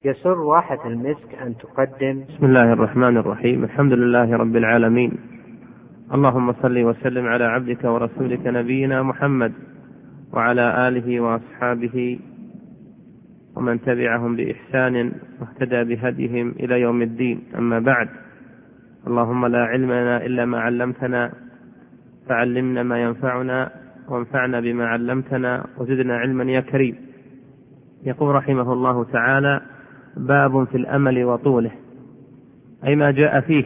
يسر واحة المسك أن تقدم. بسم الله الرحمن الرحيم. الحمد لله رب العالمين، اللهم صل وسلم على عبدك ورسولك نبينا محمد وعلى آله وأصحابه ومن تبعهم بإحسان واهتدى بهديهم إلى يوم الدين. أما بعد، اللهم لا علم لنا إلا ما علمتنا فعلمنا ما ينفعنا وانفعنا بما علمتنا وزدنا علما يا كريم. يقول رحمه الله تعالى: باب في الأمل وطوله، أي ما جاء فيه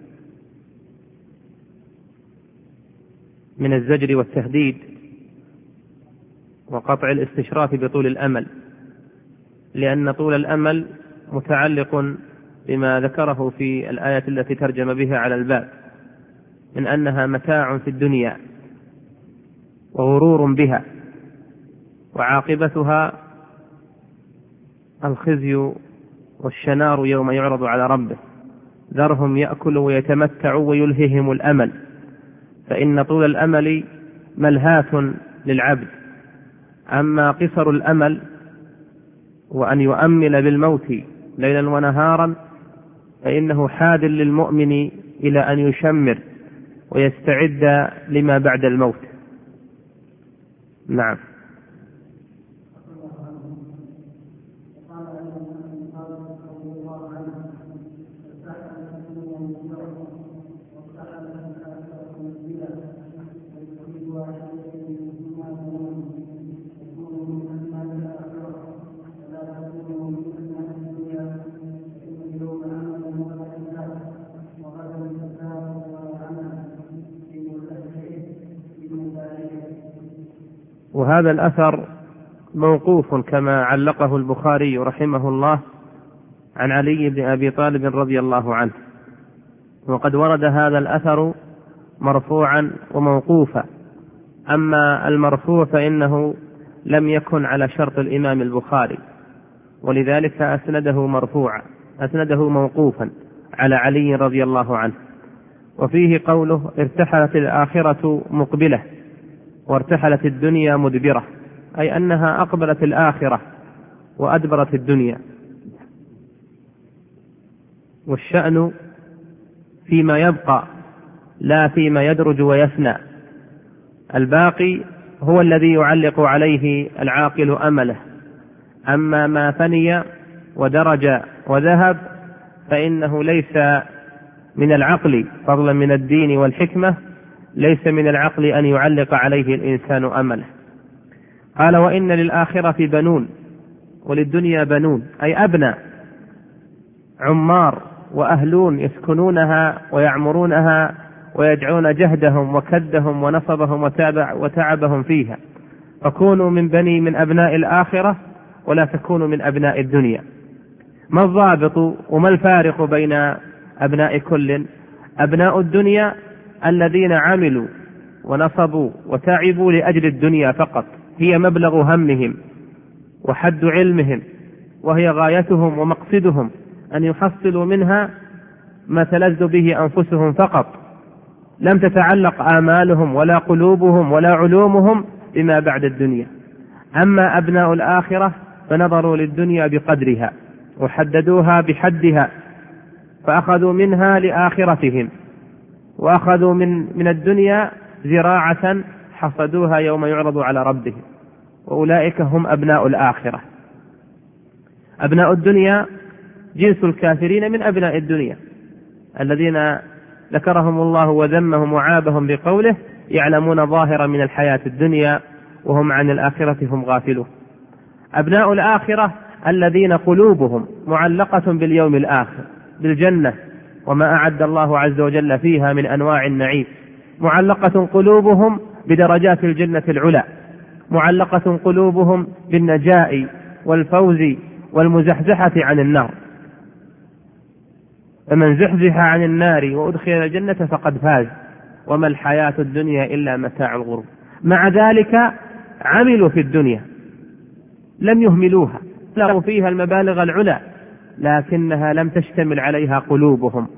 من الزجر والتهديد وقطع الاستشراف بطول الأمل، لأن طول الأمل متعلق بما ذكره في الآية التي ترجم بها على الباب من أنها متاع في الدنيا وغرور بها، وعاقبتها الخزي والشنار يوم يعرض على ربه، ذرهم يأكلوا ويتمتعوا ويلههم الأمل، فإن طول الأمل ملهاة للعبد. أما قصر الأمل وأن يؤمل بالموت ليلا ونهارا فإنه حاد للمؤمن إلى أن يشمر ويستعد لما بعد الموت. نعم. وهذا الأثر موقوف كما علقه البخاري رحمه الله عن علي بن أبي طالب رضي الله عنه، وقد ورد هذا الأثر مرفوعا وموقوفا. أما المرفوع فإنه لم يكن على شرط الإمام البخاري، ولذلك أسنده موقوفا على علي رضي الله عنه. وفيه قوله: ارتحلت الآخرة مقبلة وارتحلت الدنيا مدبرة، أي أنها أقبلت الآخرة وأدبرت الدنيا. والشأن فيما يبقى لا فيما يدرج ويفنى، الباقي هو الذي يعلق عليه العاقل أمله. أما ما فني ودرج وذهب فإنه ليس من العقل، فضلا من الدين والحكمة، ليس من العقل أن يعلق عليه الإنسان أمله. قال: وإن للآخرة بنون وللدنيا بنون، أي أبناء، عمار وأهلون يسكنونها ويعمرونها ويجعلون جهدهم وكدهم ونصبهم وتعبهم فيها، فكونوا من أبناء الآخرة ولا تكونوا من أبناء الدنيا. ما الضابط وما الفارق بين أبناء كل؟ أبناء الدنيا الذين عملوا ونصبوا وتعبوا لأجل الدنيا فقط، هي مبلغ همهم وحد علمهم، وهي غايتهم ومقصدهم أن يحصلوا منها ما تلذ به أنفسهم فقط، لم تتعلق آمالهم ولا قلوبهم ولا علومهم بما بعد الدنيا. أما أبناء الآخرة فنظروا للدنيا بقدرها وحددوها بحدها، فأخذوا منها لآخرتهم، وأخذوا من الدنيا زراعة حصدوها يوم يعرض على ربهم، وأولئك هم أبناء الآخرة. أبناء الدنيا جنس الكافرين من أبناء الدنيا الذين ذكرهم الله وذمهم وعابهم بقوله: يعلمون ظاهرا من الحياة الدنيا وهم عن الآخرة هم غافلون. أبناء الآخرة الذين قلوبهم معلقة باليوم الآخر، بالجنة وما أعد الله عز وجل فيها من أنواع النعيم، معلقة قلوبهم بدرجات الجنة العلى، معلقة قلوبهم بالنجاء والفوز والمزحزحة عن النار. فمن زحزح عن النار وأدخل الجنة فقد فاز، وما الحياة الدنيا إلا متاع الغرور. مع ذلك عملوا في الدنيا، لم يهملوها، لهم فيها المبالغ العلى، لكنها لم تشتمل عليها قلوبهم.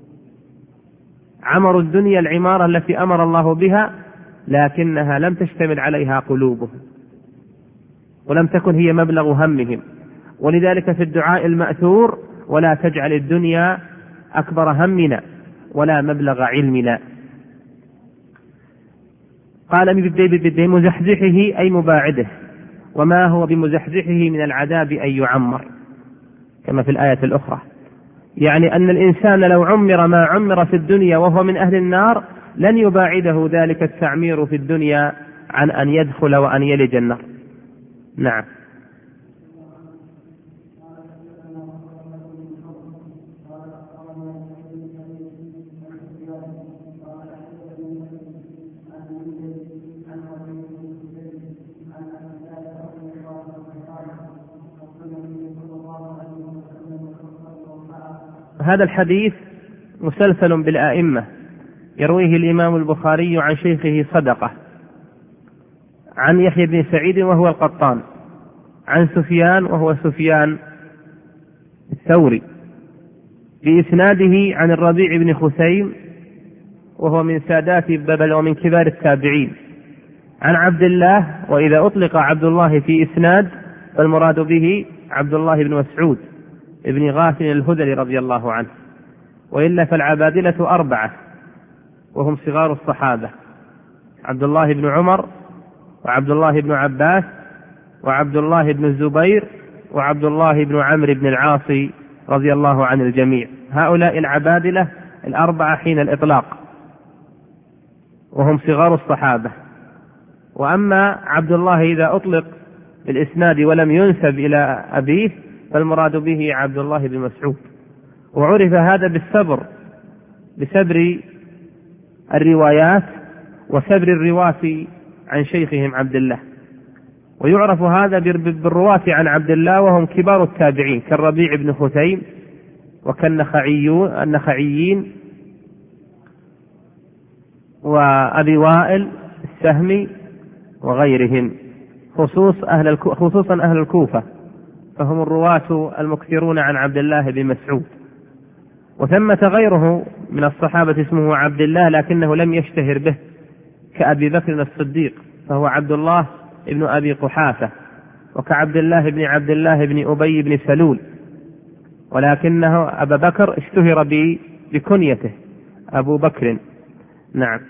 عمروا الدنيا العمارة التي أمر الله بها، لكنها لم تشتمل عليها قلوبهم، ولم تكن هي مبلغ همهم. ولذلك في الدعاء المأثور: ولا تجعل الدنيا أكبر همنا ولا مبلغ علمنا. قال بمزحزحه أي مباعده، وما هو بمزحزحه من العذاب أن يعمر، كما في الآية الأخرى، يعني أن الإنسان لو عمر ما عمر في الدنيا وهو من أهل النار لن يباعده ذلك التعمير في الدنيا عن أن يدخل وأن يلج النار. نعم. هذا الحديث مسلسل بالآئمة، يرويه الإمام البخاري عن شيخه صدقة عن يحيى بن سعيد وهو القطان، عن سفيان وهو سفيان الثوري، بإسناده عن الربيع بن خثيم وهو من سادات بابل ومن كبار التابعين، عن عبد الله. وإذا أطلق عبد الله في إسناد فالمراد به عبد الله بن مسعود ابن غافل الهذلي رضي الله عنه، وإلا فالعبادلة 4 وهم صغار الصحابة: عبد الله بن عمر، وعبد الله بن عباس، وعبد الله بن الزبير، وعبد الله بن عمرو بن العاص رضي الله عن الجميع. هؤلاء العبادلة 4 حين الإطلاق وهم صغار الصحابة. وأما عبد الله إذا أطلق بالإسناد ولم ينسب إلى أبيه فالمراد به عبد الله بن مسعود. وعرف هذا بالصبر، بسبر الروايات وسبر الرواة عن شيخهم عبد الله. ويعرف هذا بالرواة عن عبد الله وهم كبار التابعين كالربيع بن خثيم وكالنخعيين وأبي وائل السهمي وغيرهم، خصوصا أهل الكوفة، فهم الرواة المكثرون عن عبد الله بن مسعود. وثمة غيره من الصحابة اسمه عبد الله لكنه لم يشتهر به، كأبي بكر الصديق فهو عبد الله ابن أبي قحافة، وكعبد الله بن أبي بن سلول، ولكنه أبا بكر اشتهر بكنيته أبو بكر. نعم.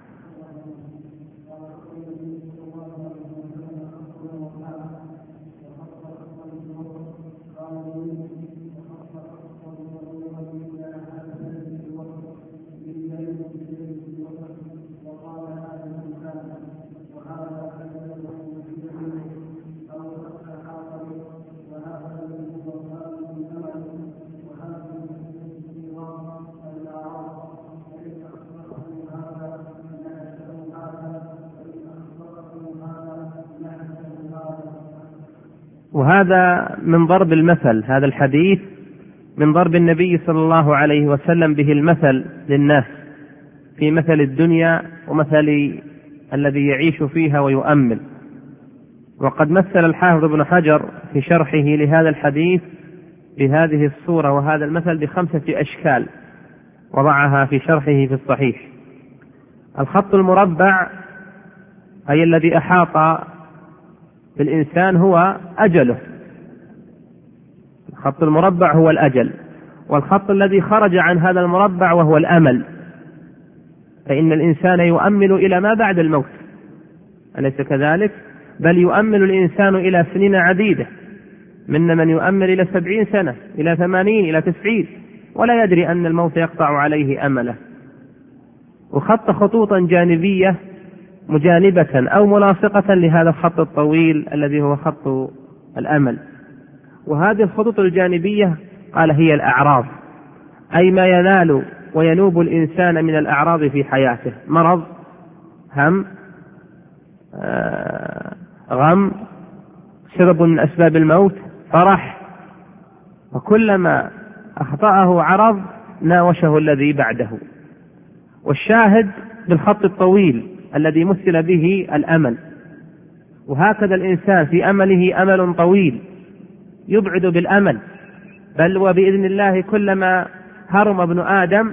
وهذا من ضرب المثل، هذا الحديث من ضرب النبي صلى الله عليه وسلم به المثل للناس في مثل الدنيا ومثل الذي يعيش فيها ويؤمل. وقد مثل الحافظ ابن حجر في شرحه لهذا الحديث بهذه الصورة وهذا المثل ب5 أشكال وضعها في شرحه في الصحيح. الخط المربع أي الذي أحاط بالإنسان هو أجله، الخط المربع هو الأجل، والخط الذي خرج عن هذا المربع وهو الأمل، فإن الإنسان يؤمل إلى ما بعد الموت، أليس كذلك؟ بل يؤمل الإنسان إلى سنين عديدة، من يؤمل إلى 70 سنة، إلى 80، إلى 90، ولا يدري أن الموت يقطع عليه أمله. وخط خطوطا جانبية مجانبة أو ملاصقة لهذا الخط الطويل الذي هو خط الأمل. وهذه الخطوط الجانبية قال هي الأعراض، أي ما ينال وينوب الإنسان من الأعراض في حياته: مرض، هم، غم، سبب من أسباب الموت، فرح. وكلما أخطأه عرض ناوشه الذي بعده. والشاهد بالخط الطويل الذي مثل به الأمل. وهكذا الإنسان في أمله أمل طويل يبعد بالأمل، بل وبإذن الله كلما هرم ابن آدم،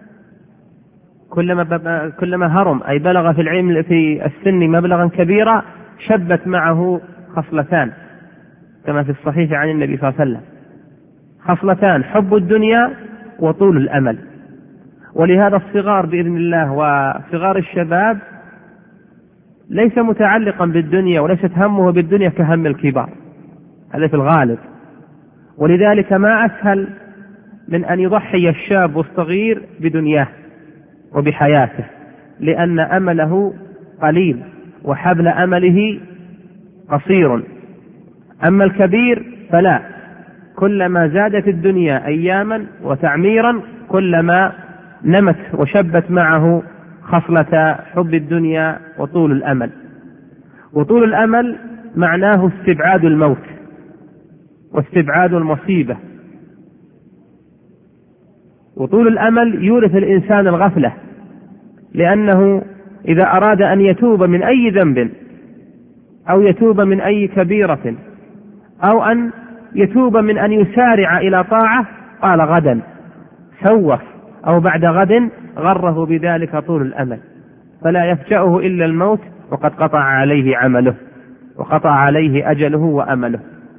كلما هرم أي بلغ في العلم في السن مبلغا كبيرا، شبت معه خصلتان: كما في الصحيح عن النبي صلى الله عليه وسلم، خصلتان: حب الدنيا وطول الأمل. ولهذا الصغار بإذن الله وصغار الشباب ليس متعلقا بالدنيا وليست همه بالدنيا كهم الكبار، هذا في الغالب. ولذلك ما أسهل من أن يضحي الشاب الصغير بدنياه وبحياته، لأن أمله قليل وحبل أمله قصير. أما الكبير فلا، كلما زادت الدنيا أياما وتعميرا كلما نمت وشبت معه خصلة حب الدنيا وطول الأمل. وطول الأمل معناه استبعاد الموت واستبعاد المصيبة. وطول الأمل يورث الإنسان الغفلة، لأنه إذا أراد أن يتوب من أي ذنب أو يتوب من أي كبيرة أو أن يتوب من أن يسارع إلى طاعة قال غدا، سوف أو بعد غد، غره بذلك طول الأمل، فلا يفجأه إلا الموت وقد قطع عليه عمله وقطع عليه أجله وأمله.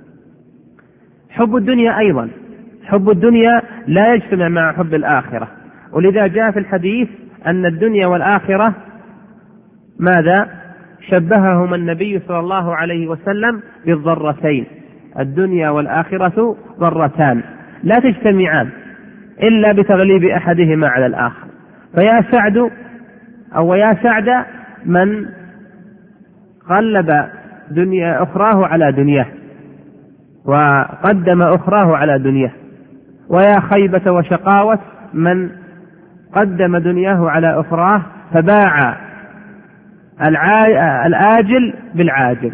حب الدنيا أيضا، حب الدنيا لا يجتمع مع حب الآخرة، ولذا جاء في الحديث أن الدنيا والآخرة ماذا؟ شبههما النبي صلى الله عليه وسلم بالضرتين. الدنيا والآخرة ضرتان لا تجتمعان إلا بتغليب أحدهما على الآخر. فيا سعد أو يا سعد من غلب دنيا أخراه على دنياه وقدم أخراه على دنياه، ويا خيبة وشقاوة من قدم دنياه على أخراه فباع الآجل بالعاجل.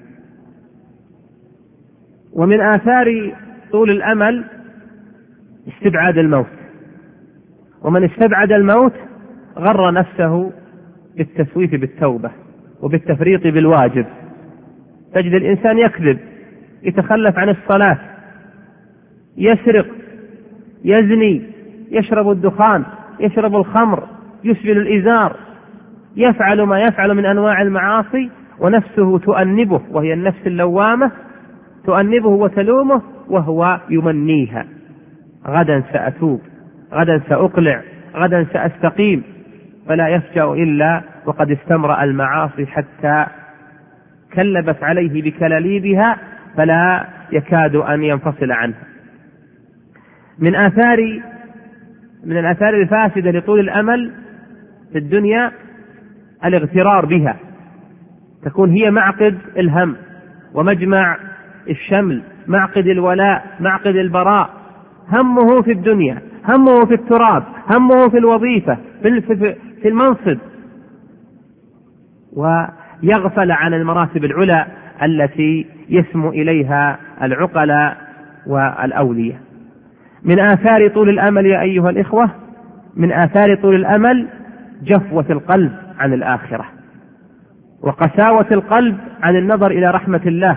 ومن آثار طول الأمل استبعاد الموت، ومن استبعد الموت غر نفسه بالتسويف بالتوبة وبالتفريط بالواجب. تجد الإنسان يكذب، يتخلف عن الصلاة، يسرق، يزني، يشرب الدخان، يشرب الخمر، يسبل الإزار، يفعل ما يفعل من أنواع المعاصي، ونفسه تؤنبه، وهي النفس اللوامة تؤنبه وتلومه وهو يمنيها: غدا سأتوب، غدا سأقلع، غدا سأستقيم. فلا يفجأ إلا وقد استمرأ المعاصي حتى كلبت عليه بكلاليبها فلا يكاد أن ينفصل عنها. من الآثار الفاسدة لطول الأمل في الدنيا الاغترار بها، تكون هي معقد الهم ومجمع الشمل، معقد الولاء، معقد البراء. همه في الدنيا، همه في التراب، همه في الوظيفة، في المنصب، ويغفل عن المراتب العلى التي يسمو إليها العقلاء والأولياء. من آثار طول الأمل يا أيها الإخوة، من آثار طول الأمل جفوة القلب عن الآخرة، وقساوة القلب عن النظر إلى رحمة الله،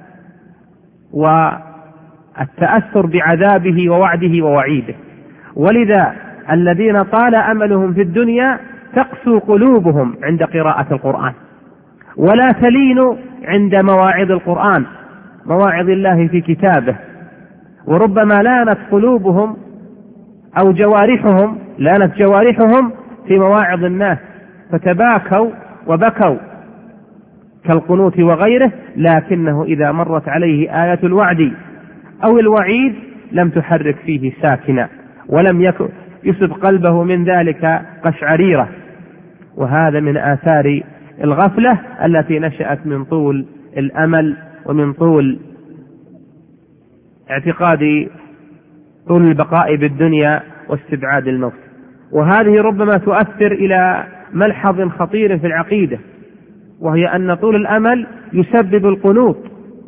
والتأثر بعذابه ووعده ووعيده. ولذا الذين طال أملهم في الدنيا تقسو قلوبهم عند قراءة القرآن، ولا تلين عند مواعظ القرآن، مواعظ الله في كتابه. وربما لانت قلوبهم أو لانت جوارحهم في مواعظ الناس فتباكوا وبكوا كالقنوت وغيره، لكنه إذا مرت عليه آية الوعد أو الوعيد لم تحرك فيه ساكنا، ولم يصب قلبه من ذلك قشعريرة. وهذا من آثار الغفلة التي نشأت من طول الأمل ومن طول اعتقاد طول البقاء بالدنيا واستبعاد الموت. وهذه ربما تؤثر إلى ملحظ خطير في العقيدة، وهي أن طول الأمل يسبب القنوط،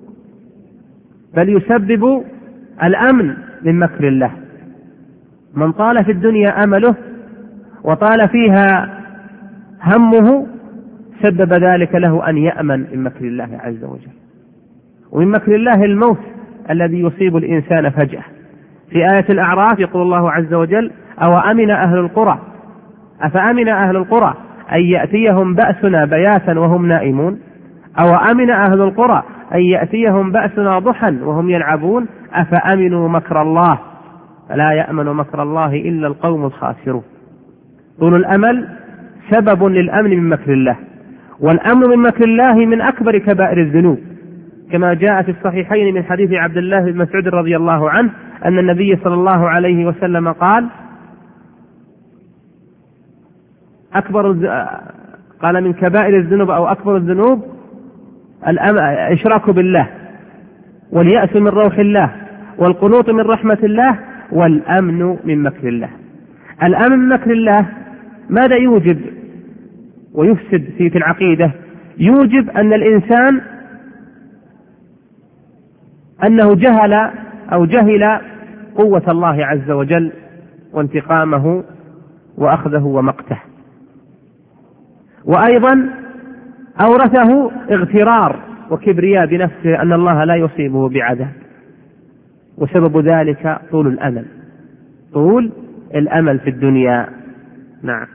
بل يسبب الأمن من مكر الله. من طال في الدنيا أمله وطال فيها همه سبب ذلك له أن يأمن من مكر الله عز وجل. ومن مكر الله الموت الذي يصيب الإنسان فجأة. في آية الأعراف يقول الله عز وجل: أوأمن أهل القرى أفأمن أهل القرى أن يأتيهم بأسنا بياتا وهم نائمون. أوأمن أهل القرى أن يأتيهم بأسنا ضحى وهم يلعبون أفأمنوا مكر الله فلا يأمن مكر الله إلا القوم الخاسرون. طول الأمل سبب للأمن من مكر الله، والأمن من مكر الله من أكبر كبائر الذنوب، كما جاء في الصحيحين من حديث عبد الله بن مسعود رضي الله عنه أن النبي صلى الله عليه وسلم قال من كبائر الذنوب أو أكبر الذنوب الإشراك بالله، واليأس من روح الله، والقنوط من رحمة الله، والأمن من مكر الله. الأمن من مكر الله ماذا يوجب ويفسد في العقيدة؟ يوجب أن الإنسان أنه جهل قوة الله عز وجل وانتقامه وأخذه ومقته، وأيضا أورثه اغترار وكبرياء بنفسه أن الله لا يصيبه بعذاب، وسبب ذلك طول الأمل في الدنيا. نعم.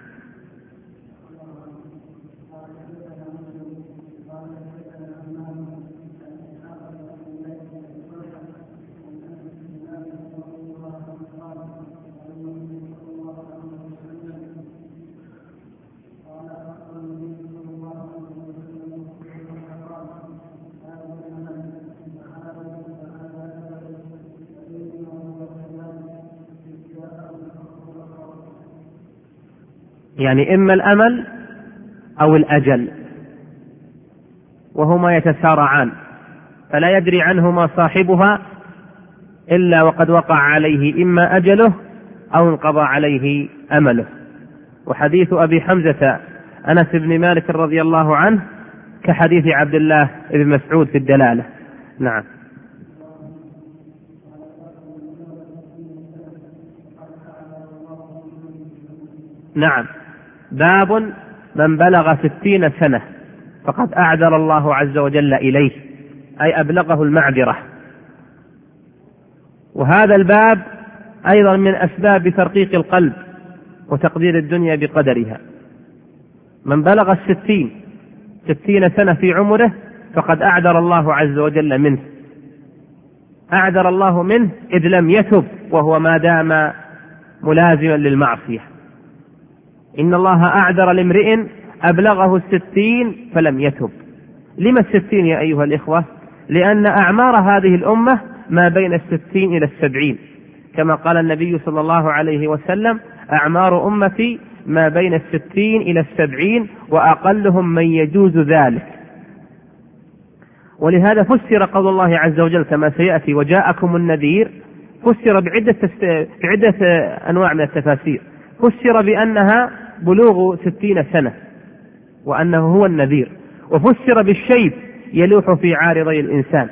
يعني إما الأمل أو الأجل، وهما يتسارعان، فلا يدري عنهما صاحبها إلا وقد وقع عليه إما أجله أو انقضى عليه أمله. وحديث أبي حمزة أنس بن مالك رضي الله عنه كحديث عبد الله بن مسعود في الدلالة. نعم. نعم. باب من بلغ 60 سنة فقد أعذر الله عز وجل إليه، أي أبلغه المعذرة. وهذا الباب أيضا من أسباب ترقيق القلب وتقدير الدنيا بقدرها. من بلغ 60 سنة في عمره فقد أعذر الله عز وجل منه، أعذر الله منه إذ لم يتب وهو ما دام ملازما للمعصية. إن الله أعذر لامرئ أبلغه 60 فلم يتب. لما 60 يا أيها الإخوة؟ لأن أعمار هذه الأمة ما بين 60 إلى 70، كما قال النبي صلى الله عليه وسلم: أعمار أمتي ما بين 60 إلى 70 وأقلهم من يجوز ذلك. ولهذا فسر قول الله عز وجل كما سيأتي: وجاءكم النذير، فسر بعدة أنواع من التفاسير. فسر بأنها بلوغ 60 سنة وأنه هو النذير، وفسر بالشيب يلوح في عارضي الإنسان.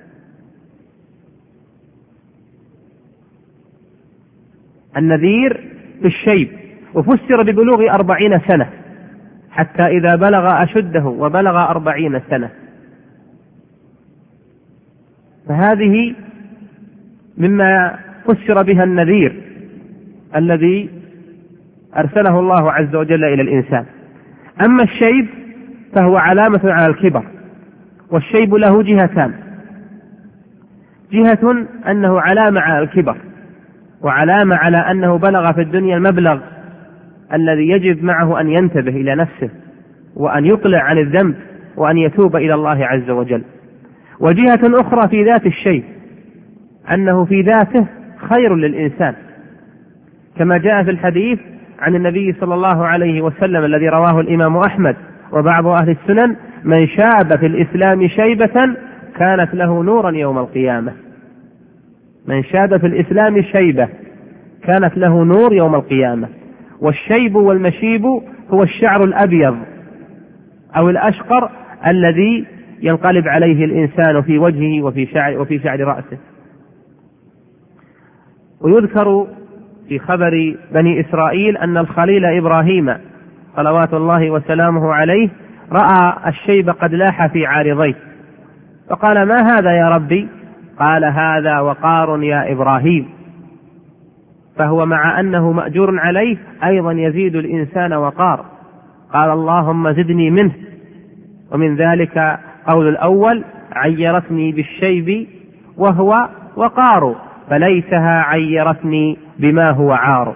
النذير بالشيب، وفسر ببلوغ 40 سنة حتى إذا بلغ أشده وبلغ 40 سنة. فهذه مما فسر بها النذير الذي أرسله الله عز وجل إلى الإنسان. أما الشيب فهو علامة على الكبر، والشيب له جهتان: جهة أنه علامة على الكبر، وعلامة على أنه بلغ في الدنيا المبلغ الذي يجب معه أن ينتبه إلى نفسه وأن يقلع عن الذنب وأن يتوب إلى الله عز وجل. وجهة أخرى في ذات الشيء أنه في ذاته خير للإنسان، كما جاء في الحديث عن النبي صلى الله عليه وسلم الذي رواه الإمام أحمد وبعض أهل السنن: من شاب في الإسلام شيبة كانت له نورا يوم القيامة. من شاب في الإسلام شيبة كانت له نور يوم القيامة. والشيب والمشيب هو الشعر الأبيض أو الأشقر الذي ينقلب عليه الإنسان في وجهه وفي شعر رأسه. ويذكر في خبر بني إسرائيل أن الخليل إبراهيم صلوات الله وسلامه عليه رأى الشيب قد لاح في عارضيه، فقال: ما هذا يا ربي؟ قال: هذا وقار يا إبراهيم. فهو مع أنه مأجور عليه أيضا يزيد الإنسان وقار. قال: اللهم زدني منه. ومن ذلك قول الأول: عيرتني بالشيب وهو وقار، فليتها عيرتني بما هو عار.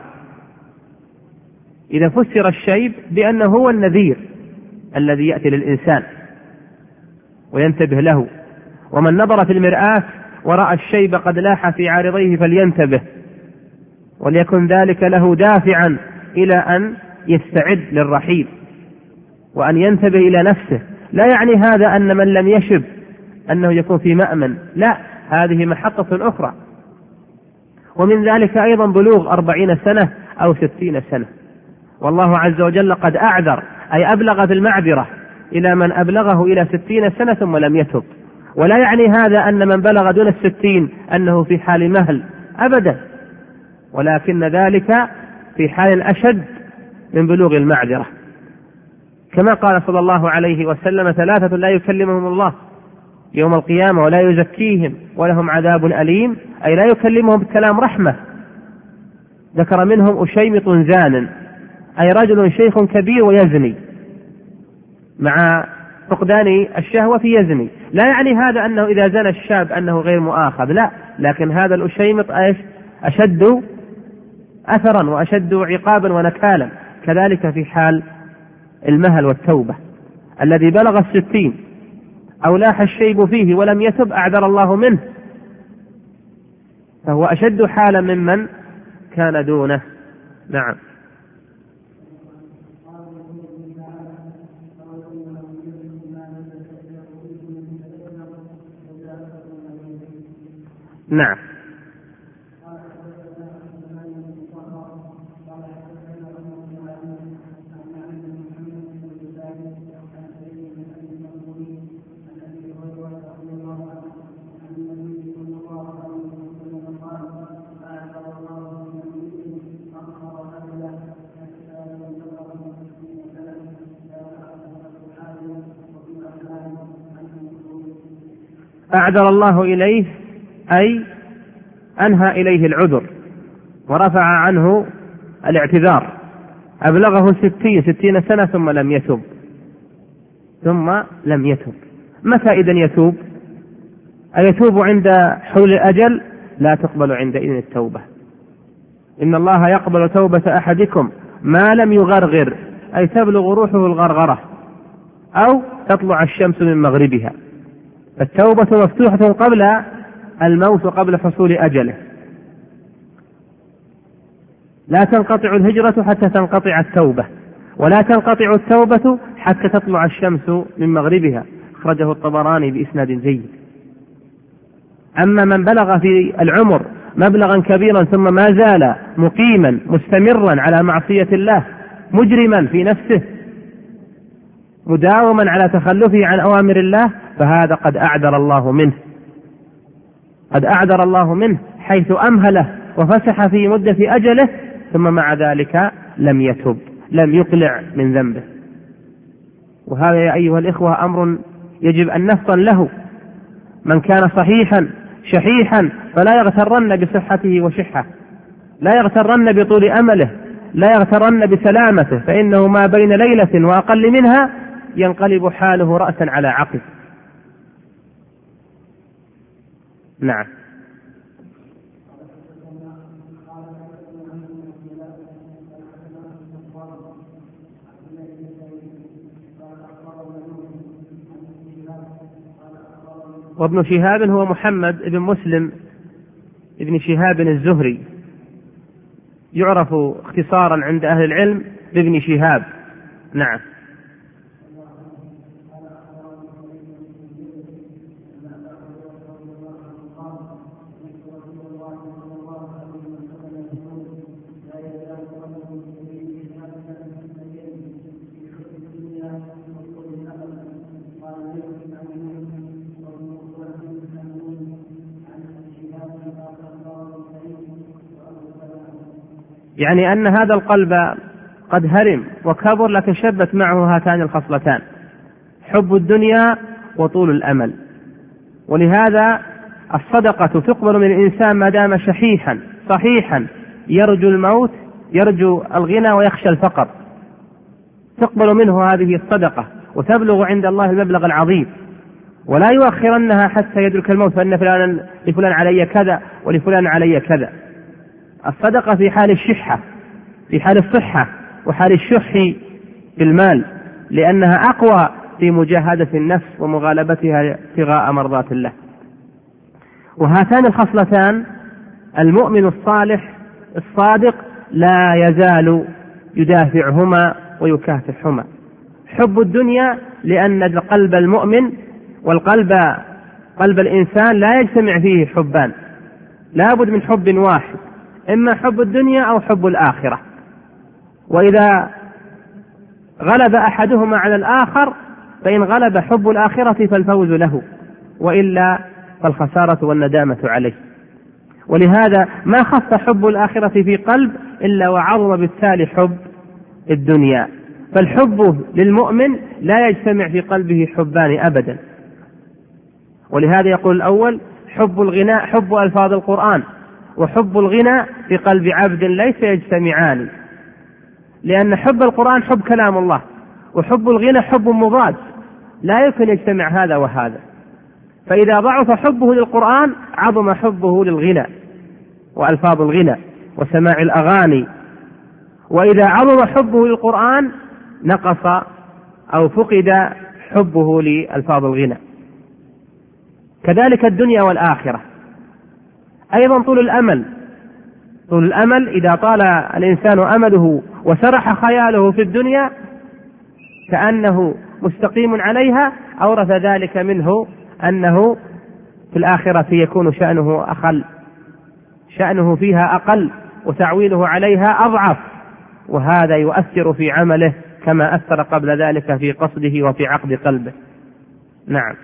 إذا فسر الشيب بأنه هو النذير الذي يأتي للإنسان وينتبه له، ومن نظر في المرآة ورأى الشيب قد لاح في عارضيه فلينتبه، وليكن ذلك له دافعا إلى أن يستعد للرحيل وأن ينتبه إلى نفسه. لا يعني هذا أن من لم يشب أنه يكون في مأمن، لا، هذه محطة أخرى. ومن ذلك أيضا بلوغ 40 سنة أو 60 سنة، والله عز وجل قد أعذر، أي أبلغ في المعذرة إلى من أبلغه إلى 60 سنة ثم لم يتب. ولا يعني هذا أن من بلغ دون 60 أنه في حال مهل، أبدا، ولكن ذلك في حال أشد من بلوغ المعذرة، كما قال صلى الله عليه وسلم: 3 لا يكلمهم الله يوم القيامة ولا يزكيهم ولهم عذاب أليم، أي لا يكلمهم بكلام رحمة. ذكر منهم أشيمط زان، أي رجل شيخ كبير ويزني مع فقدان الشهوة في يزني. لا يعني هذا أنه إذا زنى الشاب أنه غير مؤاخذ، لا، لكن هذا الأشيمط أشد أثرا وأشد عقابا ونكالا. كذلك في حال المهل والتوبة، الذي بلغ 60 أو لاح الشيب فيه ولم يتب أعذر الله منه، فهو أشد حالا ممن كان دونه. نعم. نعم. أعذر الله إليه أي أنهى إليه العذر ورفع عنه الاعتذار، أبلغه 60 سنة ثم لم يتب. متى إذن يتوب؟ أيتوب عند حول الأجل؟ لا تقبل عند إذن التوبة. إن الله يقبل توبة أحدكم ما لم يغرغر، أي تبلغ روحه الغرغرة أو تطلع الشمس من مغربها. فالتوبة مفتوحة قبل الموت وقبل حصول أجله. لا تنقطع الهجرة حتى تنقطع التوبة، ولا تنقطع التوبة حتى تطلع الشمس من مغربها. أخرجه الطبراني بإسناد جيد. أما من بلغ في العمر مبلغا كبيرا ثم ما زال مقيما مستمرا على معصية الله، مجرما في نفسه، مداوما على تخلفه عن أوامر الله، فهذا قد أعذر الله منه حيث أمهله وفسح في مدة أجله، ثم مع ذلك لم يتب، لم يقلع من ذنبه. وهذا يا أيها الإخوة أمر يجب أن نفطن له. من كان صحيحا شحيحا فلا يغترن بصحته وشحه، لا يغترن بطول أمله، لا يغترن بسلامته، فإنه ما بين ليلة وأقل منها ينقلب حاله رأسا على عقب. نعم. وابن شهاب هو محمد بن مسلم ابن شهاب الزهري، يعرف اختصارا عند أهل العلم بابن شهاب. نعم. يعني أن هذا القلب قد هرم وكبر، لكن شبت معه هاتان الخصلتان: حب الدنيا وطول الأمل. ولهذا الصدقة تقبل من الإنسان ما دام شحيحا صحيحا يرجو الموت، يرجو الغنى ويخشى الفقر، تقبل منه هذه الصدقة وتبلغ عند الله المبلغ العظيم. ولا يؤخرنها حتى يدرك الموت فإن لفلان علي كذا ولفلان علي كذا. الصدقة في حال الشحة، في حال الصحة وحال الشح في المال، لأنها أقوى في مجاهدة النفس ومغالبتها ابتغاء مرضات الله. وهاتان الخصلتان المؤمن الصالح الصادق لا يزال يدافعهما ويكافحهما. حب الدنيا لأن قلب المؤمن قلب الإنسان لا يجتمع فيه حبان، لا بد من حب واحد، إما حب الدنيا أو حب الآخرة، وإذا غلب أحدهما على الآخر فإن غلب حب الآخرة فالفوز له، وإلا فالخسارة والندامة عليه. ولهذا ما خف حب الآخرة في قلب إلا وعظم بالتالي حب الدنيا. فالحب للمؤمن لا يجتمع في قلبه حبان أبدا. ولهذا يقول الأول حب الغناء حب ألفاظ القرآن، وحب الغنى في قلب عبد ليس يجتمعان، لأن حب القرآن حب كلام الله، وحب الغنى حب مضاد، لا يمكن يجتمع هذا وهذا. فإذا ضعف حبه للقرآن عظم حبه للغنى وألفاظ الغنى وسماع الأغاني، وإذا عظم حبه للقرآن نقص أو فقد حبه لألفاظ الغنى. كذلك الدنيا والآخرة أيضا. طول الأمل إذا طال الإنسان أمله وسرح خياله في الدنيا كأنه مستقيم عليها، أورث ذلك منه أنه في الآخرة يكون شأنه أقل، شأنه فيها أقل وتعويله عليها أضعف، وهذا يؤثر في عمله كما أثر قبل ذلك في قصده وفي عقد قلبه. نعم.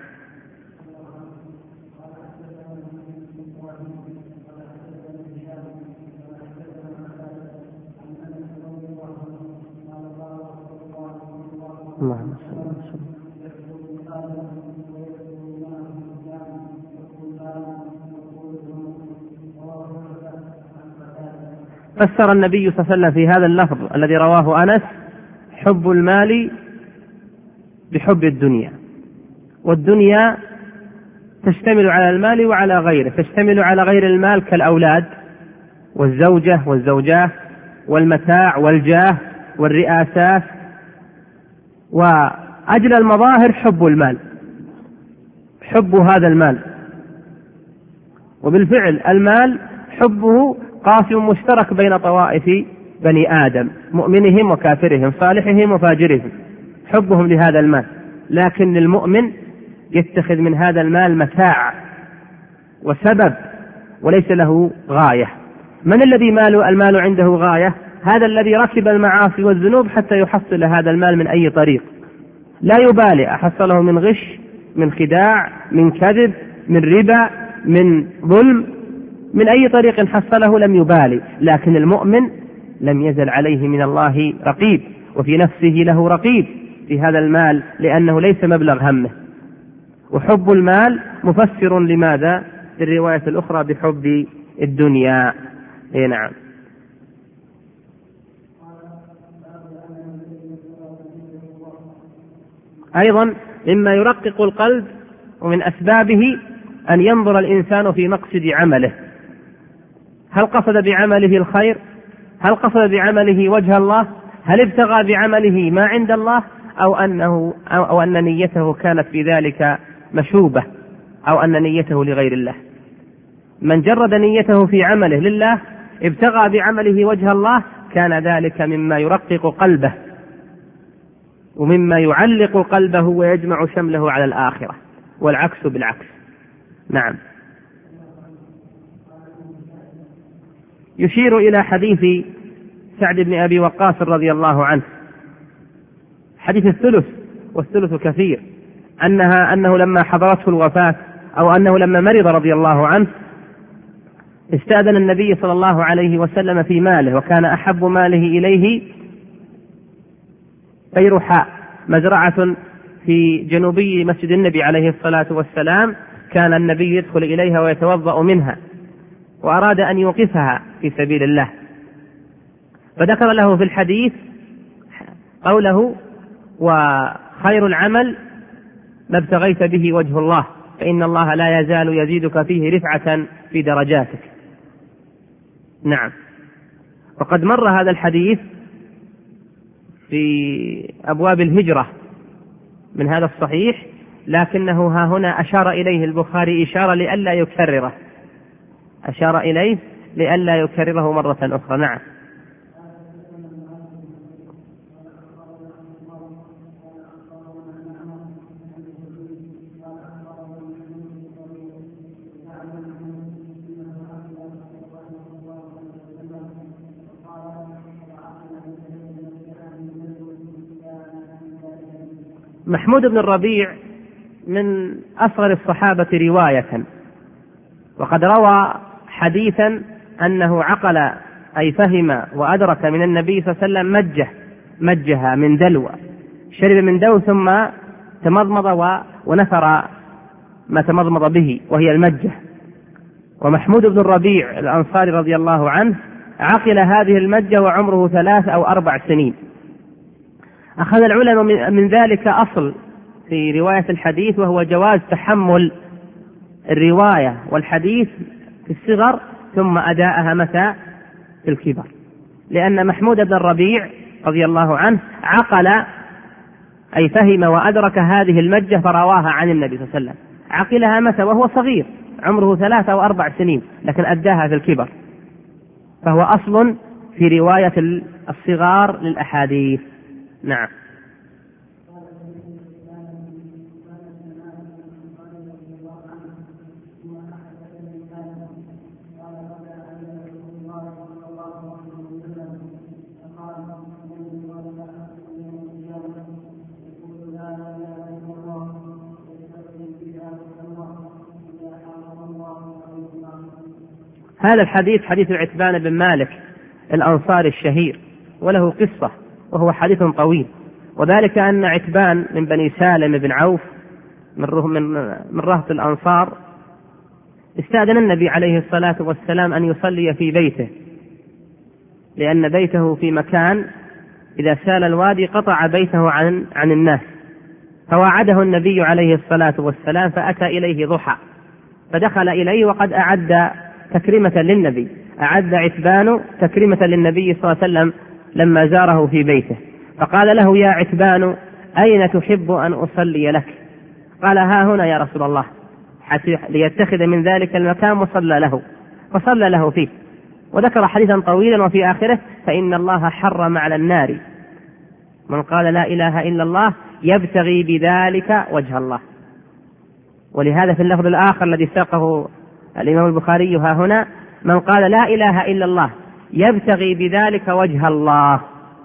اللهم صل وسلم. فسر النبي صلى الله عليه وسلم في هذا اللفظ الذي رواه أنس حب المال بحب الدنيا، والدنيا تشتمل على المال وعلى غيره، تشتمل على غير المال كالأولاد والزوجة والزوجات والمتاع والجاه والرئاسات، وأجل المظاهر حب المال، حب هذا المال. وبالفعل المال حبه قاسم مشترك بين طوائف بني آدم، مؤمنهم وكافرهم، صالحهم وفاجرهم، حبهم لهذا المال. لكن المؤمن يتخذ من هذا المال متاع وسبب وليس له غاية. من الذي المال عنده غاية؟ هذا الذي ركب المعاصي والذنوب حتى يحصل هذا المال من أي طريق، لا يبالي أحصله من غش، من خداع، من كذب، من ربا، من ظلم، من أي طريق حصله لم يبالي. لكن المؤمن لم يزل عليه من الله رقيب، وفي نفسه له رقيب في هذا المال، لأنه ليس مبلغ همه. وحب المال مفسر لماذا في الرواية الأخرى بحب الدنيا. نعم. أيضا مما يرقق القلب ومن أسبابه أن ينظر الإنسان في مقصد عمله، هل قصد بعمله الخير؟ هل قصد بعمله وجه الله؟ هل ابتغى بعمله ما عند الله؟ أو أن نيته كانت في ذلك مشوبة، أو أن نيته لغير الله؟ من جرد نيته في عمله لله ابتغى بعمله وجه الله كان ذلك مما يرقق قلبه ومما يعلق قلبه ويجمع شمله على الآخرة، والعكس بالعكس. نعم. يشير إلى حديث سعد بن أبي وقاص رضي الله عنه، حديث الثلث، والثلث كثير، أنه لما حضرته الوفاة أو أنه لما مرض رضي الله عنه استأذن النبي صلى الله عليه وسلم في ماله، وكان أحب ماله إليه بيرحاء، مزرعة في جنوبي مسجد النبي عليه الصلاة والسلام، كان النبي يدخل إليها ويتوضأ منها، وأراد أن يوقفها في سبيل الله، فذكر له في الحديث قوله: وخير العمل ما ابتغيت به وجه الله، فإن الله لا يزال يزيدك فيه رفعة في درجاتك. نعم. وقد مر هذا الحديث في أبواب الهجرة من هذا الصحيح، لكنه ها هنا أشار إليه البخاري إشارة لئلا يكرره، أشار إليه لئلا يكرره مرة أخرى. نعم. محمود بن الربيع من أصغر الصحابة رواية، وقد روى حديثا أنه عقل أي فهم وأدرك من النبي صلى الله عليه وسلم مجها من دلو، شرب من دلو ثم تمضمض ونثر ما تمضمض به وهي المجة. ومحمود بن الربيع الأنصاري رضي الله عنه عقل هذه المجة وعمره 3 أو 4 سنين. أخذ العلماء من ذلك أصل في رواية الحديث، وهو جواز تحمل الرواية والحديث في الصغر ثم أداءها متى في الكبر، لأن محمود بن الربيع رضي الله عنه عقل أي فهم وأدرك هذه المجة فرواها عن النبي صلى الله عليه وسلم، عقلها متى وهو صغير عمره 3 أو 4 سنين، لكن أداها في الكبر، فهو أصل في رواية الصغار للأحاديث. نعم. هذا الحديث حديث عتبان بن مالك الأنصاري الشهير، وله قصة وهو حديث طويل، وذلك أن عتبان من بني سالم بن عوف من رهط الأنصار استأذن النبي عليه الصلاة والسلام أن يصلي في بيته، لأن بيته في مكان إذا سال الوادي قطع بيته عن الناس، فوعده النبي عليه الصلاة والسلام فأتى إليه ضحى، فدخل إليه وقد أعد تكريمة للنبي، أعد عتبان تكريمة للنبي صلى الله عليه وسلم لما زاره في بيته، فقال له: يا عتبان أين تحب أن أصلي لك؟ قال: ها هنا يا رسول الله، ليتخذ من ذلك المكان وصلى له، فصلى له فيه. وذكر حديثا طويلا وفي آخره: فإن الله حرم على النار من قال لا إله إلا الله يبتغي بذلك وجه الله. ولهذا في اللفظ الآخر الذي ساقه الإمام البخاري ها هنا: من قال لا إله إلا الله يبتغي بذلك وجه الله،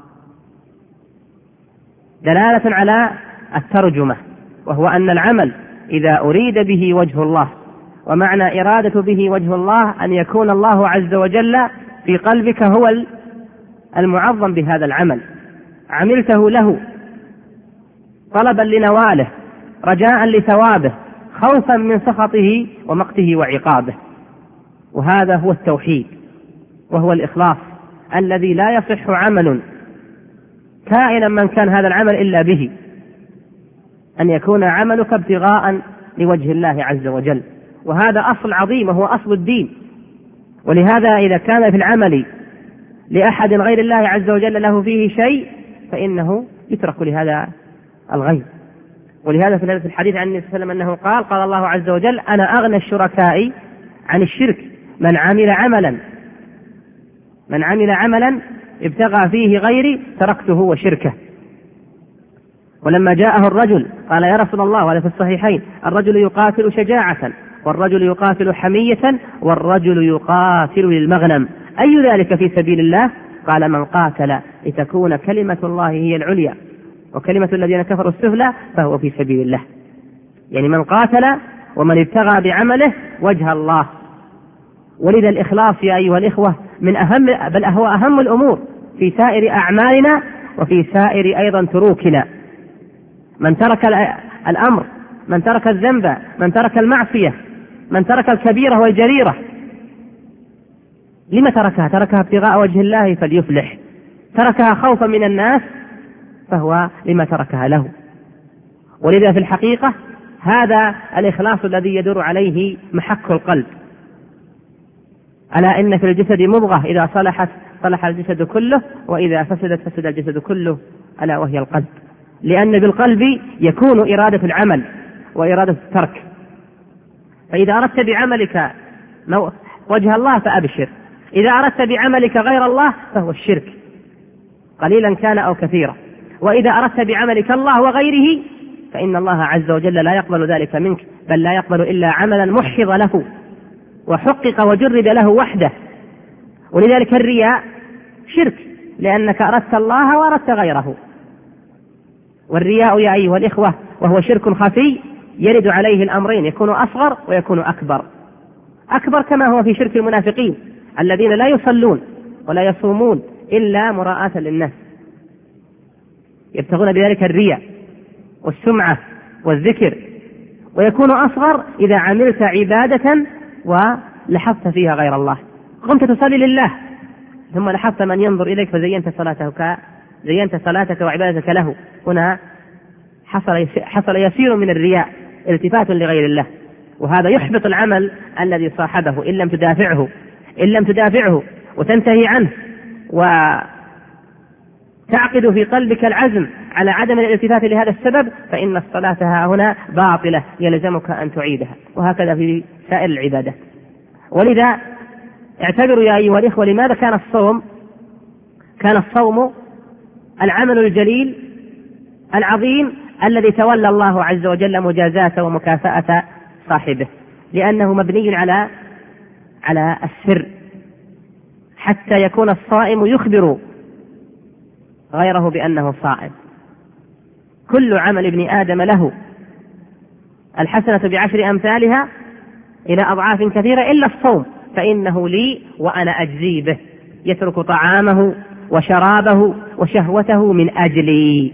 دلالة على الترجمة، وهو أن العمل إذا أريد به وجه الله، ومعنى إرادة به وجه الله أن يكون الله عز وجل في قلبك هو المعظم بهذا العمل، عملته له طلبا لنواله، رجاء لثوابه، خوفا من سخطه ومقته وعقابه. وهذا هو التوحيد، وهو الإخلاص الذي لا يصح عمل كائنا من كان هذا العمل إلا به، أن يكون عملك ابتغاء لوجه الله عز وجل، وهذا أصل عظيم وهو أصل الدين. ولهذا إذا كان في العمل لأحد غير الله عز وجل له فيه شيء فإنه يترك لهذا الغير. ولهذا في الحديث عن النبي صلى الله عليه وسلم أنه قال الله عز وجل: أنا أغنى الشركاء عن الشرك، من عمل عملا ابتغى فيه غيري تركته وشركه. ولما جاءه الرجل قال: يا رسول الله، وهذا في الصحيحين: الرجل يقاتل شجاعة، والرجل يقاتل حمية، والرجل يقاتل للمغنم، أي ذلك في سبيل الله؟ قال: من قاتل لتكون كلمة الله هي العليا وكلمة الذين كفروا السفلى فهو في سبيل الله. يعني من قاتل ومن ابتغى بعمله وجه الله. ولذا الإخلاص يا أيها الإخوة من أهم، بل هو أهم الأمور في سائر أعمالنا وفي سائر أيضا تروكنا. من ترك الأمر، من ترك الذنب، من ترك المعصية، من ترك الكبيرة والجريرة، لما تركها؟ تركها ابتغاء وجه الله فليفلح، تركها خوفا من الناس فهو لما تركها له. ولذا في الحقيقة هذا الإخلاص الذي يدور عليه محك القلب. ألا إن في الجسد مضغة إذا صلحت صلح الجسد كله وإذا فسدت فسد الجسد كله، ألا وهي القلب. لأن بالقلب يكون إرادة العمل وإرادة الترك. فإذا أردت بعملك وجه الله فأبشر، إذا أردت بعملك غير الله فهو الشرك قليلا كان أو كثيرا. وإذا أردت بعملك الله وغيره فإن الله عز وجل لا يقبل ذلك منك، بل لا يقبل إلا عملا محض له وحقق وجرد له وحده. ولذلك الرياء شرك، لأنك أردت الله وأردت غيره. والرياء يا أيها الإخوة وهو شرك خفي يرد عليه الأمرين، يكون أصغر ويكون أكبر. أكبر كما هو في شرك المنافقين الذين لا يصلون ولا يصومون إلا مراءة للناس، يبتغون بذلك الرياء والسمعة والذكر. ويكون أصغر إذا عملت عبادة ولحظت فيها غير الله، قمت تصلي لله ثم لحظت من ينظر إليك فزينت صلاتك وعبادتك له، هنا حصل يسير من الرياء، التفات لغير الله، وهذا يحبط العمل الذي صاحبه إن لم تدافعه وتنتهي عنه وتعقد في قلبك العزم على عدم الالتفات لهذا السبب، فإن الصلاة هنا باطلة يلزمك أن تعيدها. وهكذا في سائر العبادات. ولذا اعتبروا يا أيها الإخوة لماذا كان الصوم العمل الجليل العظيم الذي تولى الله عز وجل مجازاته ومكافأة صاحبه، لأنه مبني على السر، حتى يكون الصائم يخبر غيره بأنه صائم. كل عمل ابن آدم له الحسنة ب10 أمثالها إلى أضعاف كثيرة إلا الصوم فإنه لي وأنا أجزي به، يترك طعامه وشرابه وشهوته من أجلي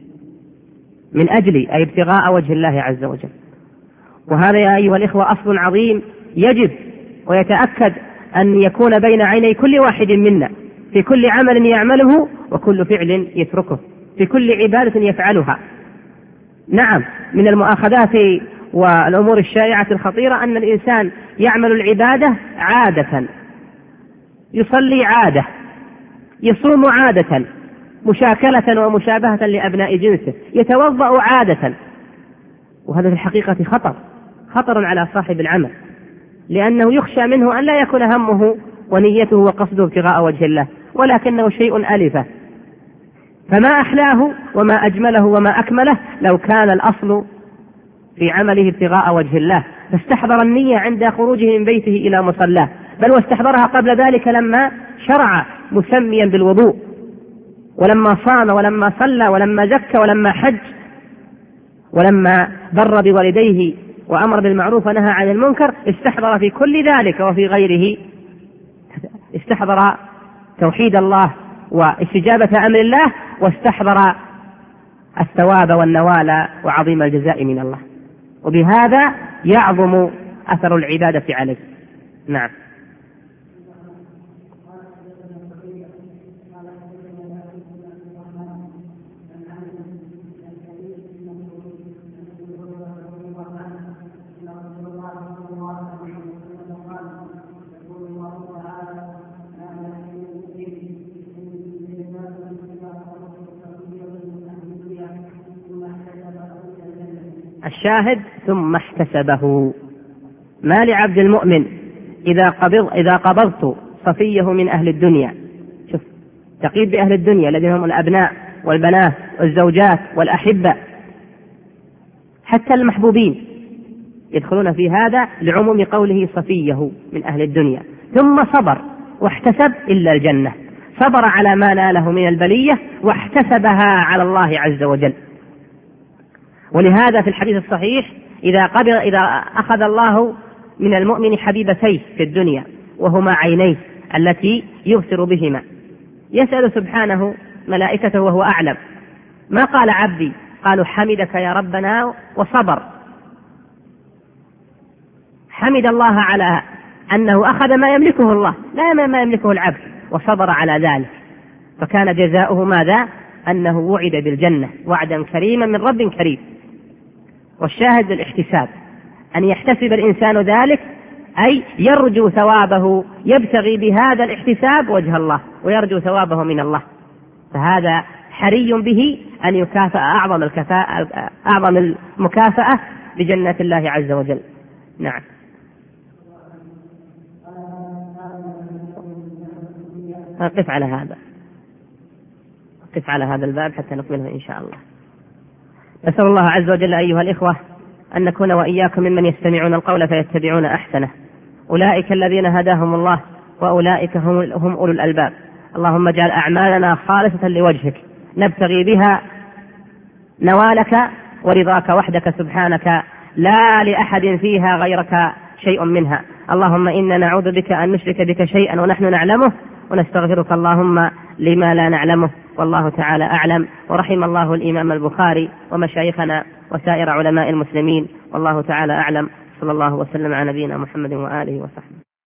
أي ابتغاء وجه الله عز وجل. وهذا يا أيها الإخوة أصل عظيم يجب ويتأكد أن يكون بين عيني كل واحد منا في كل عمل يعمله وكل فعل يتركه، في كل عبادة يفعلها. نعم، من المؤاخذات والأمور الشائعة الخطيرة أن الإنسان يعمل العبادة عادة، يصلي عادة، يصوم عادة مشاكلة ومشابهة لأبناء جنسه، يتوضأ عادة. وهذا في الحقيقة خطر على صاحب العمل، لأنه يخشى منه أن لا يكون همه ونيته وقصده ابتغاء وجه الله، ولكنه شيء ألفه. فما أحلاه وما أجمله وما أكمله لو كان الأصل في عمله ابتغاء وجه الله، فاستحضر النية عند خروجه من بيته إلى مصلاه، بل واستحضرها قبل ذلك لما شرع مسميا بالوضوء، ولما صام ولما صلى ولما زكى ولما حج ولما بر بوالديه وأمر بالمعروف ونهى عن المنكر، استحضر في كل ذلك وفي غيره، استحضر توحيد الله واستجابة أمر الله، واستحضر الثواب والنوال وعظيم الجزاء من الله، وبهذا يعظم أثر العبادة عليه. نعم. الشاهد ثم احتسبه. ما لعبد المؤمن إذا قبضت صفيه من أهل الدنيا، شوف تقييد بأهل الدنيا الذين هم الأبناء والبنات والزوجات والأحبة، حتى المحبوبين يدخلون في هذا لعموم قوله صفيه من أهل الدنيا، ثم صبر واحتسب إلا الجنة، صبر على ما ناله من البلية واحتسبها على الله عز وجل. ولهذا في الحديث الصحيح إذا أخذ الله من المؤمن حبيبتيه في الدنيا وهما عينيه التي يبصر بهما، يسأل سبحانه ملائكته وهو أعلم، ما قال عبدي؟ قالوا حمدك يا ربنا وصبر. حمد الله على أنه أخذ ما يملكه الله لا ما يملكه العبد، وصبر على ذلك، فكان جزاؤه ماذا؟ أنه وعد بالجنة وعدا كريما من رب كريم. والشاهد الاحتساب، أن يحتسب الإنسان ذلك، أي يرجو ثوابه، يبتغي بهذا الاحتساب وجه الله ويرجو ثوابه من الله، فهذا حري به أن يكافأ أعظم المكافأة بجنة الله عز وجل. نعم. قف على هذا الباب حتى نكمله إن شاء الله. نسأل الله عز وجل أيها الإخوة أن نكون وإياكم ممن يستمعون القول فيتبعون أحسنه، أولئك الذين هداهم الله وأولئك هم أولو الألباب. اللهم اجعل أعمالنا خالصة لوجهك نبتغي بها نوالك ورضاك وحدك سبحانك، لا لأحد فيها غيرك شيء منها. اللهم إنا نعوذ بك أن نشرك بك شيئا ونحن نعلمه، ونستغفرك اللهم لما لا نعلمه. والله تعالى أعلم، ورحم الله الإمام البخاري ومشايخنا وسائر علماء المسلمين، والله تعالى أعلم. صلى الله وسلم على نبينا محمد وآله وصحبه.